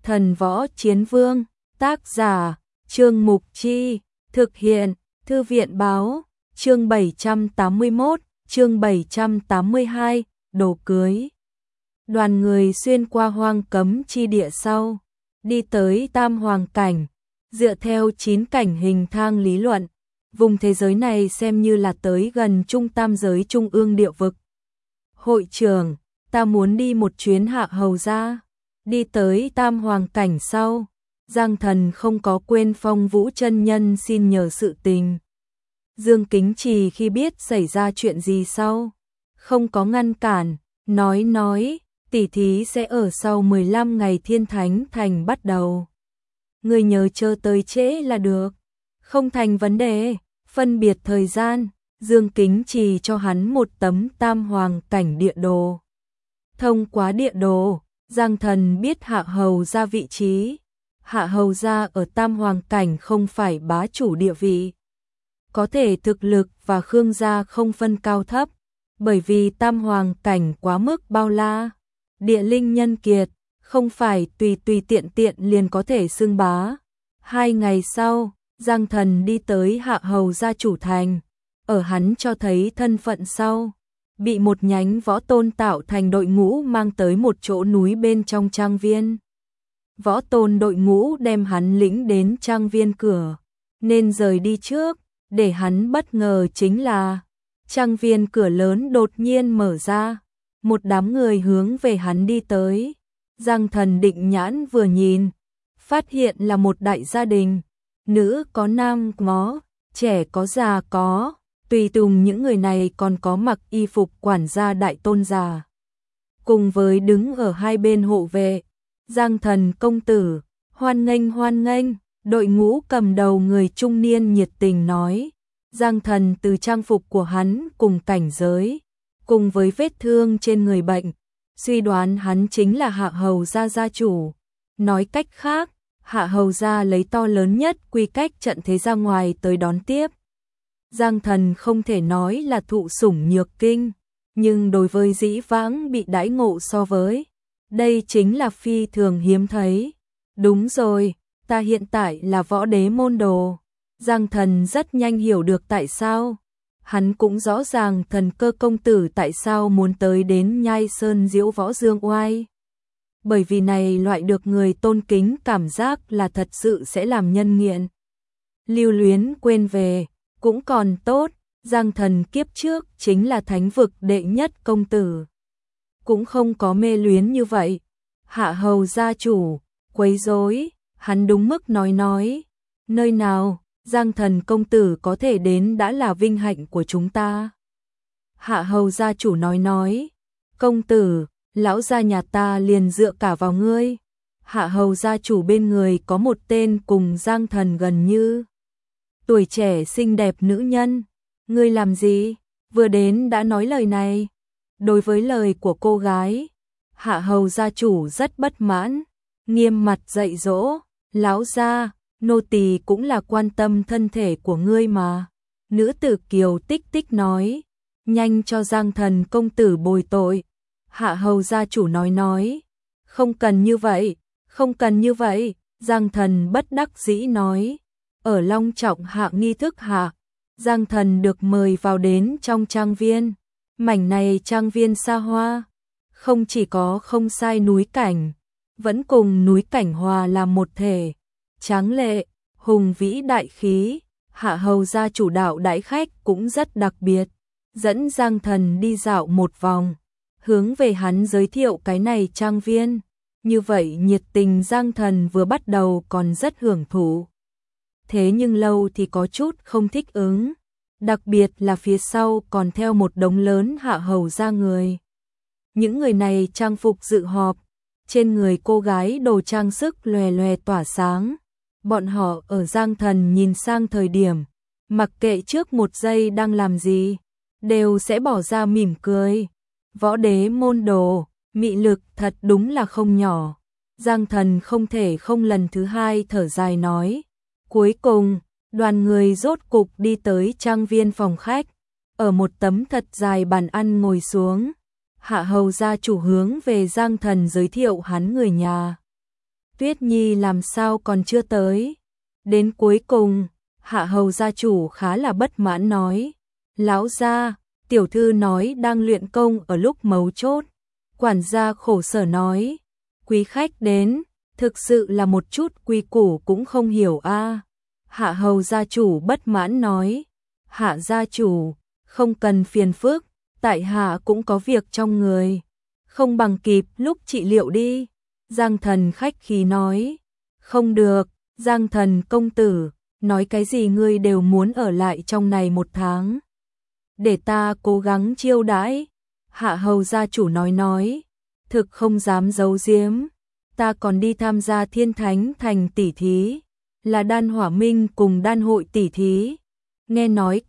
Thần Võ Chiến Vương, tác giả, Trương Mục Chi, thực hiện, Thư viện Báo, chương 781, chương 782, đồ cưới. Đoàn người xuyên qua hoang cấm chi địa sau, đi tới Tam Hoàng Cảnh, dựa theo 9 cảnh hình thang lý luận, vùng thế giới này xem như là tới gần trung tam giới trung ương địa vực. Hội trưởng, ta muốn đi một chuyến Hạ Hầu gia. Đi tới Tam Hoàng Cảnh sau, Giang Thần không có quên Phong Vũ chân nhân xin nhờ sự tình. Dương Kính Trì khi biết xảy ra chuyện gì sau, không có ngăn cản, nói, tỉ thí sẽ ở sau 15 ngày Thiên Thánh Thành bắt đầu. Người nhớ chờ tới trễ là được, không thành vấn đề, phân biệt thời gian, Dương Kính Trì cho hắn một tấm Tam Hoàng Cảnh địa đồ. Thông qua địa đồ, Giang Thần biết Hạ Hầu gia vị trí. Hạ Hầu gia ở Tam Hoàng Cảnh không phải bá chủ địa vị. Có thể thực lực và Khương gia không phân cao thấp, bởi vì Tam Hoàng Cảnh quá mức bao la. Địa linh nhân kiệt, không phải tùy tiện liền có thể xưng bá. 2 ngày sau, Giang Thần đi tới Hạ Hầu gia chủ thành. Ở hắn cho thấy thân phận sau, bị một nhánh võ tôn tạo thành đội ngũ mang tới một chỗ núi bên trong trang viên. Võ tôn đội ngũ đem hắn lĩnh đến trang viên cửa, nên rời đi trước, để hắn bất ngờ chính là trang viên cửa lớn đột nhiên mở ra, một đám người hướng về hắn đi tới. Giang Thần định nhãn vừa nhìn, phát hiện là một đại gia đình, nữ có nam có, trẻ có già có. Tùy tùng những người này còn có mặc y phục quản gia đại tôn già. Cùng với đứng ở hai bên hộ vệ, Giang Thần công tử, hoan nghênh, đội ngũ cầm đầu người trung niên nhiệt tình nói. Giang Thần từ trang phục của hắn cùng cảnh giới, cùng với vết thương trên người bệnh, suy đoán hắn chính là Hạ Hầu gia gia chủ. Nói cách khác, Hạ Hầu gia lấy to lớn nhất quy cách trận thế ra ngoài tới đón tiếp. Giang Thần không thể nói là thụ sủng nhược kinh, nhưng đối với dĩ vãng bị đãi ngộ so với, đây chính là phi thường hiếm thấy. Đúng rồi, ta hiện tại là võ đế môn đồ. Giang Thần rất nhanh hiểu được tại sao. Hắn cũng rõ ràng Thần Cơ công tử tại sao muốn tới đến Nhai Sơn diễu võ dương oai. Bởi vì này loại được người tôn kính cảm giác là thật sự sẽ làm nhân nghiện. Lưu luyến quên về. Cũng còn tốt, Giang Thần kiếp trước chính là thánh vực đệ nhất công tử. Cũng không có mê luyến như vậy. Hạ Hầu gia chủ, quấy rối, hắn đúng mức nói. Nơi nào, Giang Thần công tử có thể đến đã là vinh hạnh của chúng ta. Hạ Hầu gia chủ nói. Công tử, lão gia nhà ta liền dựa cả vào ngươi. Hạ Hầu gia chủ bên người có một tên cùng Giang Thần gần như tuổi trẻ xinh đẹp nữ nhân. Ngươi làm gì? Vừa đến đã nói lời này. Đối với lời của cô gái, Hạ Hầu gia chủ rất bất mãn, nghiêm mặt dạy dỗ. Lão gia, nô tỳ cũng là quan tâm thân thể của ngươi mà. Nữ tử Kiều Tích nói. Nhanh cho Giang Thần công tử bồi tội. Hạ Hầu gia chủ nói. Không cần như vậy, Giang Thần bất đắc dĩ nói. Ở long trọng hạ nghi thức hạ, Giang Thần được mời vào đến trong trang viên. Mảnh này trang viên xa hoa, không chỉ có không sai núi cảnh, vẫn cùng núi cảnh hòa làm một thể, tráng lệ, hùng vĩ đại khí. Hạ Hầu gia chủ đạo đãi khách cũng rất đặc biệt, dẫn Giang Thần đi dạo một vòng, hướng về hắn giới thiệu cái này trang viên. Như vậy nhiệt tình Giang Thần vừa bắt đầu còn rất hưởng thụ. Thế nhưng lâu thì có chút không thích ứng, đặc biệt là phía sau còn theo một đống lớn Hạ Hầu gia người. Những người này trang phục dự họp, trên người cô gái đồ trang sức lòe loè tỏa sáng. Bọn họ ở Giang Thần nhìn sang thời điểm, mặc kệ trước một giây đang làm gì, đều sẽ bỏ ra mỉm cười. Võ đế môn đồ, mị lực thật đúng là không nhỏ. Giang Thần không thể không lần thứ hai thở dài nói. Cuối cùng, đoàn người rốt cục đi tới trang viên phòng khách, ở một tấm thật dài bàn ăn ngồi xuống. Hạ Hầu gia chủ hướng về Giang Thần giới thiệu hắn người nhà. Tuyết Nhi làm sao còn chưa tới? Đến cuối cùng, Hạ Hầu gia chủ khá là bất mãn nói, lão gia, tiểu thư nói đang luyện công ở lúc mấu chốt. Quản gia khổ sở nói, quý khách đến, thực sự là một chút quy củ cũng không hiểu a. Hạ Hầu gia chủ bất mãn nói, Hạ gia chủ, không cần phiền phức, tại hạ cũng có việc trong người, không bằng kịp lúc trị liệu đi. Giang Thần khách khí nói, không được, Giang Thần công tử, nói cái gì ngươi đều muốn ở lại trong này 1 tháng. Để ta cố gắng chiêu đãi. Hạ Hầu gia chủ nói, thực không dám giấu giếm, ta còn đi tham gia Thiên Thánh Thành tỷ thí, là Đan Hỏa Minh cùng Đan Hội tỷ thí. Nghe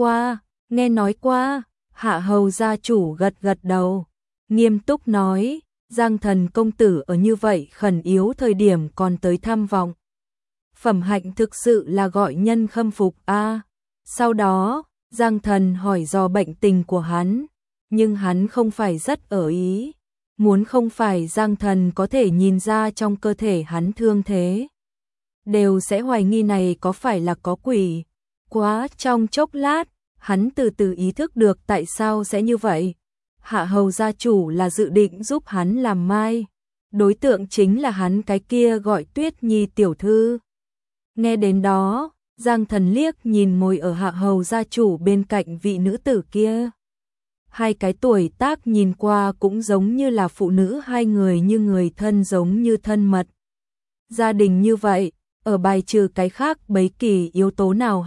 nói qua, Hạ Hầu gia chủ gật đầu, nghiêm túc nói, Giang Thần công tử ở như vậy khẩn yếu thời điểm còn tới tham vọng. Phẩm hạnh thực sự là gọi nhân khâm phục a. Sau đó, Giang Thần hỏi do bệnh tình của hắn, nhưng hắn không phải rất ở ý, muốn không phải Giang Thần có thể nhìn ra trong cơ thể hắn thương thế, đều sẽ hoài nghi này có phải là có quỷ. Quá trong chốc lát, hắn từ từ ý thức được tại sao sẽ như vậy. Hạ Hầu gia chủ là dự định giúp hắn làm mai, đối tượng chính là hắn cái kia gọi Tuyết Nhi tiểu thư. Nghe đến đó, Giang Thần liếc nhìn ngồi ở Hạ Hầu gia chủ bên cạnh vị nữ tử kia. Hai cái tuổi tác nhìn qua cũng giống như là phụ nữ, hai người như người thân giống như thân mật. Gia đình như vậy, ở bài trừ cái khác bấy kỳ yếu tố nào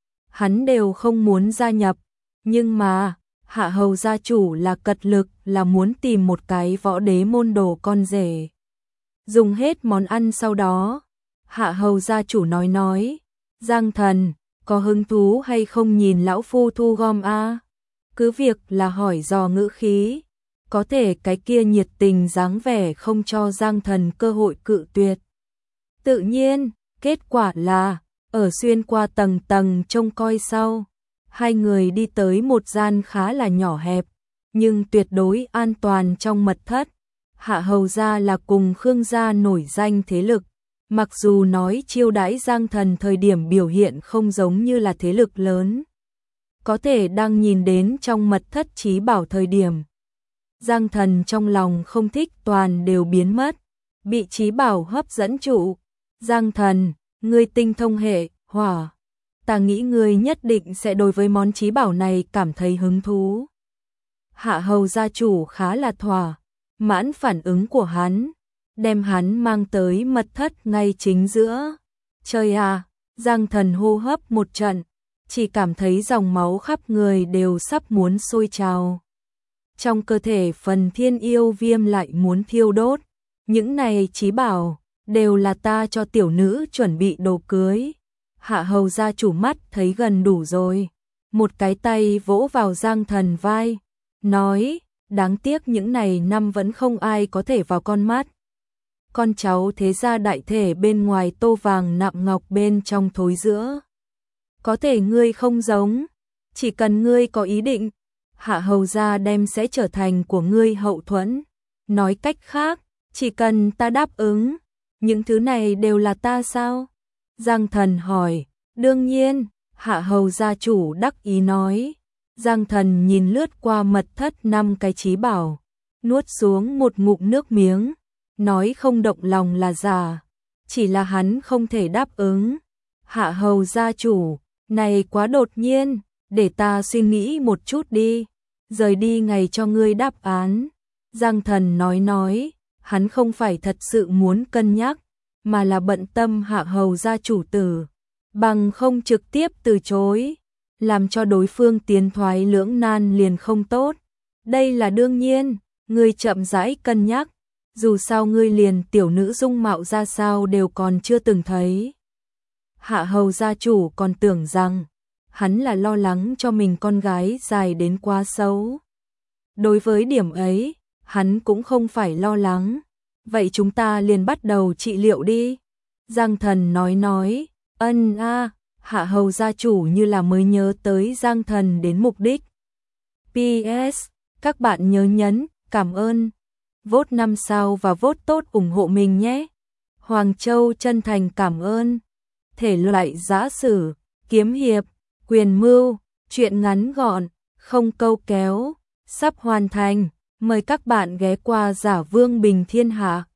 hắn đều không muốn gia nhập, nhưng mà Hạ Hầu gia chủ là cật lực, là muốn tìm một cái võ đế môn đồ con rể. Dùng hết món ăn sau đó, Hạ Hầu gia chủ nói, Giang Thần, có hứng thú hay không nhìn lão phu thu gom a? Cứ việc là hỏi dò ngữ khí, có thể cái kia nhiệt tình dáng vẻ không cho Giang Thần cơ hội cự tuyệt. Tự nhiên, kết quả là, ở xuyên qua tầng tầng trông coi sau, hai người đi tới một gian khá là nhỏ hẹp, nhưng tuyệt đối an toàn trong mật thất. Hạ Hầu gia là cùng Khương gia nổi danh thế lực, mặc dù nói chiêu đãi Giang Thần thời điểm biểu hiện không giống như là thế lực lớn, có thể đang nhìn đến trong mật thất trí bảo thời điểm, Giang Thần trong lòng không thích toàn đều biến mất, bị trí bảo hấp dẫn trụ. Giang Thần, ngươi tinh thông hệ hỏa, ta nghĩ ngươi nhất định sẽ đối với món trí bảo này cảm thấy hứng thú. Hạ Hầu gia chủ khá là thỏa mãn phản ứng của hắn, đem hắn mang tới mật thất ngay chính giữa. Trời à, Giang Thần hô hấp một trận, chỉ cảm thấy dòng máu khắp người đều sắp muốn sôi trào. Trong cơ thể phần thiên yêu viêm lại muốn thiêu đốt, những này trí bảo đều là ta cho tiểu nữ chuẩn bị đồ cưới. Hạ Hầu gia chủ mắt thấy gần đủ rồi, một cái tay vỗ vào Giang Thần vai, nói, đáng tiếc những này năm vẫn không ai có thể vào con mắt. Con cháu thế gia đại thể bên ngoài tô vàng nạm ngọc, bên trong thối giữa. Có thể ngươi không giống, chỉ cần ngươi có ý định, Hạ Hầu gia đem sẽ trở thành của ngươi hậu thuẫn. Nói cách khác, chỉ cần ta đáp ứng, những thứ này đều là ta sao? Giang Thần hỏi. Đương nhiên, Hạ Hầu gia chủ đắc ý nói. Giang Thần nhìn lướt qua mật thất 5 cái trí bảo, nuốt xuống một ngụm nước miếng, nói không động lòng là giả, chỉ là hắn không thể đáp ứng. Hạ Hầu gia chủ, này quá đột nhiên, để ta suy nghĩ một chút đi, rời đi ngày cho ngươi đáp án. Giang Thần nói, hắn không phải thật sự muốn cân nhắc, mà là bận tâm Hạ Hầu gia chủ tử, bằng không trực tiếp từ chối, làm cho đối phương tiến thoái lưỡng nan liền không tốt. Đây là đương nhiên, ngươi chậm rãi cân nhắc, dù sao ngươi liền tiểu nữ dung mạo ra sao đều còn chưa từng thấy. Hạ Hầu gia chủ còn tưởng rằng hắn là lo lắng cho mình con gái dài đến quá xấu. Đối với điểm ấy, hắn cũng không phải lo lắng. Vậy chúng ta liền bắt đầu trị liệu đi. Giang Thần nói, ân a. Hạ Hầu gia chủ như là mới nhớ tới Giang Thần đến mục đích. PS, các bạn nhớ nhấn cảm ơn, vote 5 sao và vote tốt ủng hộ mình nhé. Hoàng Châu chân thành cảm ơn. Thể loại giã sử, kiếm hiệp, quyền mưu, truyện ngắn gọn, không câu kéo, sắp hoàn thành. Mời các bạn ghé qua Giả Vương Bình Thiên Hạ.